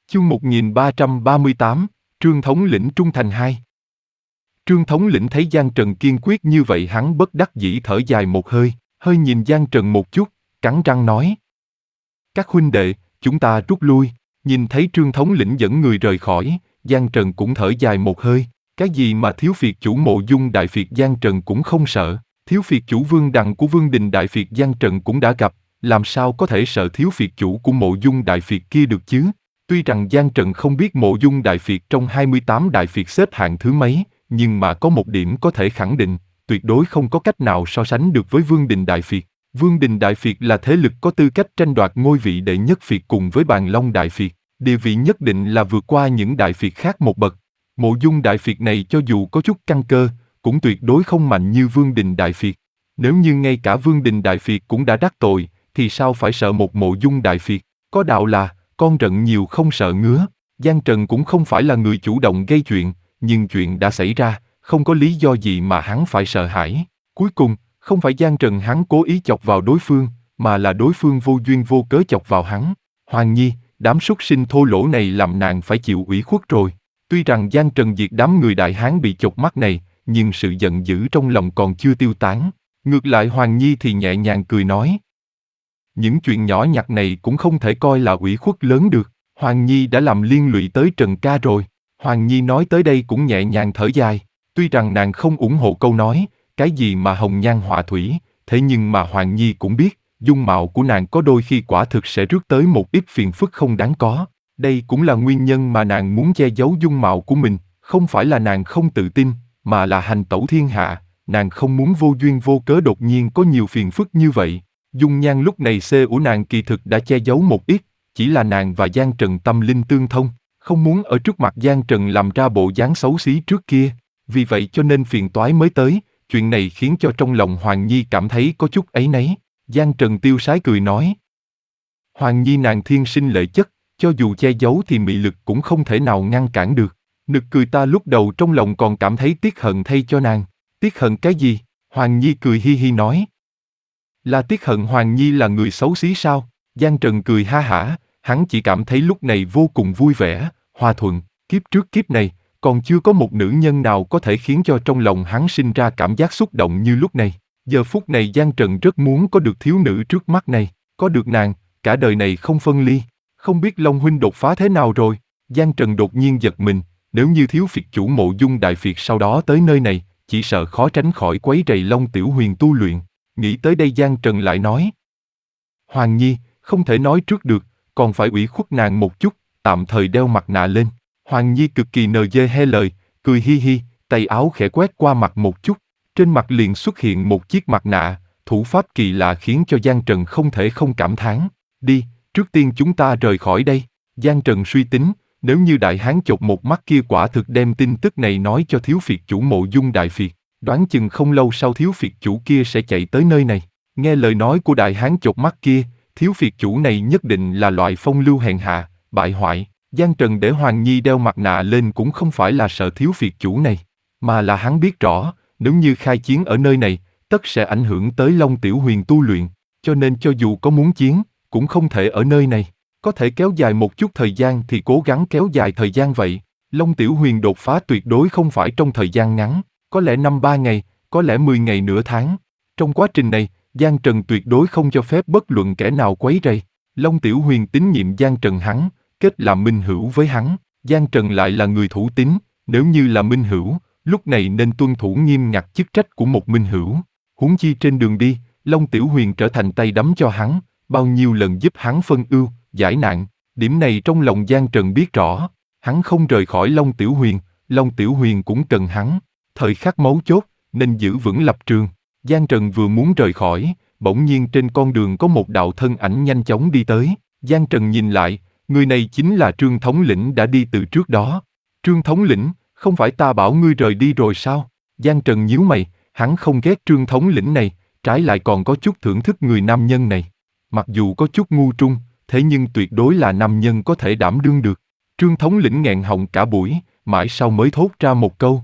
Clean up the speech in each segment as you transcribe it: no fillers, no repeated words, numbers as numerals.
Chương 1338, Trương Thống lĩnh trung thành 2. Trương Thống lĩnh thấy Giang Trần kiên quyết như vậy, hắn bất đắc dĩ thở dài một hơi, nhìn Giang Trần một chút, cắn răng nói: các huynh đệ, chúng ta rút lui. Nhìn thấy Trương Thống lĩnh dẫn người rời khỏi, Giang Trần cũng thở dài một hơi. Cái gì mà thiếu phiệt chủ Mộ Dung Đại Phiệt Giang Trần cũng không sợ, thiếu phiệt chủ Vương Đằng của Vương Đình Đại Phiệt Giang Trần cũng đã gặp, làm sao có thể sợ thiếu phiệt chủ của Mộ Dung Đại Phiệt kia được chứ? Tuy rằng Giang Trần không biết Mộ Dung Đại Phiệt trong 28 Đại Phiệt xếp hạng thứ mấy, nhưng mà có một điểm có thể khẳng định, tuyệt đối không có cách nào so sánh được với Vương Đình Đại Phiệt. Vương Đình Đại Phiệt là thế lực có tư cách tranh đoạt ngôi vị đệ nhất phiệt cùng với Bàn Long Đại Phiệt, địa vị nhất định là vượt qua những đại phiệt khác một bậc. Mộ Dung Đại Phiệt này cho dù có chút căn cơ, cũng tuyệt đối không mạnh như Vương Đình Đại Phiệt. Nếu như ngay cả Vương Đình Đại Phiệt cũng đã đắc tội, thì sao phải sợ một Mộ Dung Đại Phiệt? Có đạo là, con rận nhiều không sợ ngứa. Giang Trần cũng không phải là người chủ động gây chuyện, nhưng chuyện đã xảy ra, không có lý do gì mà hắn phải sợ hãi. Cuối cùng, không phải Giang Trần hắn cố ý chọc vào đối phương, mà là đối phương vô duyên vô cớ chọc vào hắn. Hoàng Nhi, đám súc sinh thô lỗ này làm nàng phải chịu ủy khuất rồi. Tuy rằng Giang Trần diệt đám người Đại Hán bị chột mắt này, nhưng sự giận dữ trong lòng còn chưa tiêu tán. Ngược lại Hoàng Nhi thì nhẹ nhàng cười nói: những chuyện nhỏ nhặt này cũng không thể coi là ủy khuất lớn được. Hoàng Nhi đã làm liên lụy tới Trần ca rồi. Hoàng Nhi nói tới đây cũng nhẹ nhàng thở dài. Tuy rằng nàng không ủng hộ câu nói cái gì mà hồng nhan họa thủy, thế nhưng mà Hoàng Nhi cũng biết, dung mạo của nàng có đôi khi quả thực sẽ rước tới một ít phiền phức không đáng có. Đây cũng là nguyên nhân mà nàng muốn che giấu dung mạo của mình, không phải là nàng không tự tin, mà là hành tẩu thiên hạ, nàng không muốn vô duyên vô cớ đột nhiên có nhiều phiền phức như vậy. Dung nhan lúc này của nàng kỳ thực đã che giấu một ít, chỉ là nàng và Giang Trần tâm linh tương thông, không muốn ở trước mặt Giang Trần làm ra bộ dáng xấu xí trước kia, vì vậy cho nên phiền toái mới tới. Chuyện này khiến cho trong lòng Hoàng Nhi cảm thấy có chút áy náy. Giang Trần tiêu sái cười nói: Hoàng Nhi nàng thiên sinh lệ chất, cho dù che giấu thì mị lực cũng không thể nào ngăn cản được. Nực cười ta lúc đầu trong lòng còn cảm thấy tiếc hận thay cho nàng. Tiếc hận cái gì? Hoàng Nhi cười hi hi nói: là tiếc hận Hoàng Nhi là người xấu xí sao? Giang Trần cười ha hả, hắn chỉ cảm thấy lúc này vô cùng vui vẻ, hòa thuận. Kiếp trước kiếp này, còn chưa có một nữ nhân nào có thể khiến cho trong lòng hắn sinh ra cảm giác xúc động như lúc này. Giờ phút này Giang Trần rất muốn có được thiếu nữ trước mắt này, có được nàng, cả đời này không phân ly. Không biết Long huynh đột phá thế nào rồi? Giang Trần đột nhiên giật mình, nếu như thiếu phiệt chủ Mộ Dung Đại Phiệt sau đó tới nơi này, chỉ sợ khó tránh khỏi quấy rầy Long Tiểu Huyền tu luyện. Nghĩ tới đây Giang Trần lại nói: Hoàng Nhi, không thể nói trước được, còn phải ủy khuất nàng một chút, tạm thời đeo mặt nạ lên. Hoàng Nhi cực kỳ he lời, cười hi hi, tay áo khẽ quét qua mặt một chút, trên mặt liền xuất hiện một chiếc mặt nạ, thủ pháp kỳ lạ khiến cho Giang Trần không thể không cảm thán. Đi, trước tiên chúng ta rời khỏi đây. Giang Trần suy tính, nếu như Đại Hán chột một mắt kia quả thực đem tin tức này nói cho thiếu phiệt chủ Mộ Dung Đại Phiệt, đoán chừng không lâu sau thiếu phiệt chủ kia sẽ chạy tới nơi này. Nghe lời nói của Đại Hán chột mắt kia, thiếu phiệt chủ này nhất định là loại phong lưu hèn hạ, bại hoại. Giang Trần để Hoàng Nhi đeo mặt nạ lên cũng không phải là sợ thiếu phiệt chủ này, mà là hắn biết rõ, nếu như khai chiến ở nơi này, tất sẽ ảnh hưởng tới Long Tiểu Huyền tu luyện, cho nên cho dù có muốn chiến, cũng không thể ở nơi này. Có thể kéo dài một chút thời gian thì cố gắng kéo dài thời gian vậy. Long Tiểu Huyền đột phá tuyệt đối không phải trong thời gian ngắn, có lẽ 5-3 ngày, có lẽ 10 ngày nửa tháng. Trong quá trình này, Giang Trần tuyệt đối không cho phép bất luận kẻ nào quấy rầy. Long Tiểu Huyền tín nhiệm Giang Trần hắn, kết làm minh hữu với hắn. Giang Trần lại là người thủ tín, nếu như là minh hữu, lúc này nên tuân thủ nghiêm ngặt chức trách của một minh hữu. Huống chi trên đường đi, Long Tiểu Huyền trở thành tay đấm cho hắn, bao nhiêu lần giúp hắn phân ưu, giải nạn. Điểm này trong lòng Giang Trần biết rõ, hắn không rời khỏi Long Tiểu Huyền, Long Tiểu Huyền cũng cần hắn. Thời khắc mấu chốt, nên giữ vững lập trường. Giang Trần vừa muốn rời khỏi, bỗng nhiên trên con đường có một đạo thân ảnh nhanh chóng đi tới. Giang Trần nhìn lại, người này chính là Trương Thống lĩnh đã đi từ trước đó. Trương Thống lĩnh, không phải ta bảo ngươi rời đi rồi sao? Giang Trần nhíu mày, hắn không ghét Trương Thống lĩnh này, trái lại còn có chút thưởng thức người nam nhân này. Mặc dù có chút ngu trung, thế nhưng tuyệt đối là nam nhân có thể đảm đương được. Trương Thống lĩnh nghẹn họng cả buổi, mãi sau mới thốt ra một câu: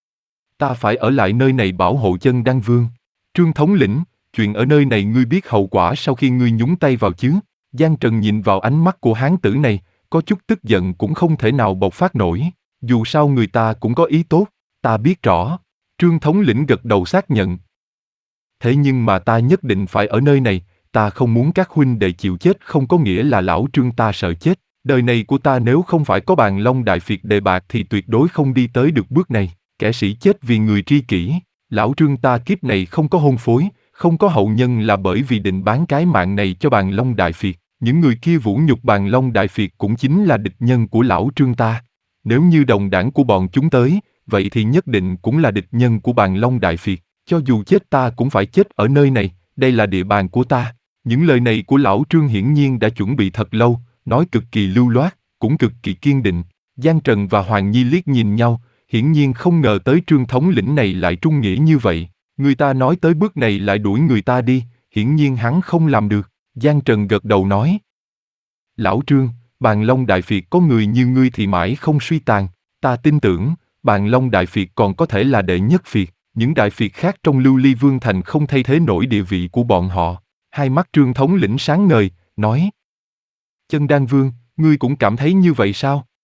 ta phải ở lại nơi này bảo hộ Chân Đan Vương. Trương Thống lĩnh, chuyện ở nơi này ngươi biết hậu quả sau khi ngươi nhúng tay vào chứ? Giang Trần nhìn vào ánh mắt của hán tử này, có chút tức giận cũng không thể nào bộc phát nổi, dù sao người ta cũng có ý tốt, ta biết rõ. Trương thống lĩnh gật đầu xác nhận. Thế nhưng mà ta nhất định phải ở nơi này, ta không muốn các huynh đệ chịu chết không có nghĩa là lão Trương ta sợ chết. Đời này của ta nếu không phải có Bàn Long Đại Phiệt đề bạt thì tuyệt đối không đi tới được bước này. Kẻ sĩ chết vì người tri kỷ, lão Trương ta kiếp này không có hôn phối, không có hậu nhân là bởi vì định bán cái mạng này cho Bàn Long Đại Phiệt. Những người kia vũ nhục Bàn Long Đại Phiệt cũng chính là địch nhân của lão Trương ta. Nếu như đồng đảng của bọn chúng tới, vậy thì nhất định cũng là địch nhân của Bàn Long Đại Phiệt. Cho dù chết ta cũng phải chết ở nơi này, đây là địa bàn của ta. Những lời này của lão Trương hiển nhiên đã chuẩn bị thật lâu, nói cực kỳ lưu loát, cũng cực kỳ kiên định. Giang Trần và Hoàng Nhi liếc nhìn nhau, hiển nhiên không ngờ tới Trương thống lĩnh này lại trung nghĩa như vậy. Người ta nói tới bước này lại đuổi người ta đi, hiển nhiên hắn không làm được. Giang Trần gật đầu nói. Lão Trương, Bàn Long Đại Phiệt có người như ngươi thì mãi không suy tàn. Ta tin tưởng, Bàn Long Đại Phiệt còn có thể là đệ nhất phiệt. Những đại phiệt khác trong Lưu Ly Vương Thành không thay thế nổi địa vị của bọn họ. Hai mắt Trương thống lĩnh sáng ngời, nói. Chân Đan Vương, ngươi cũng cảm thấy như vậy sao?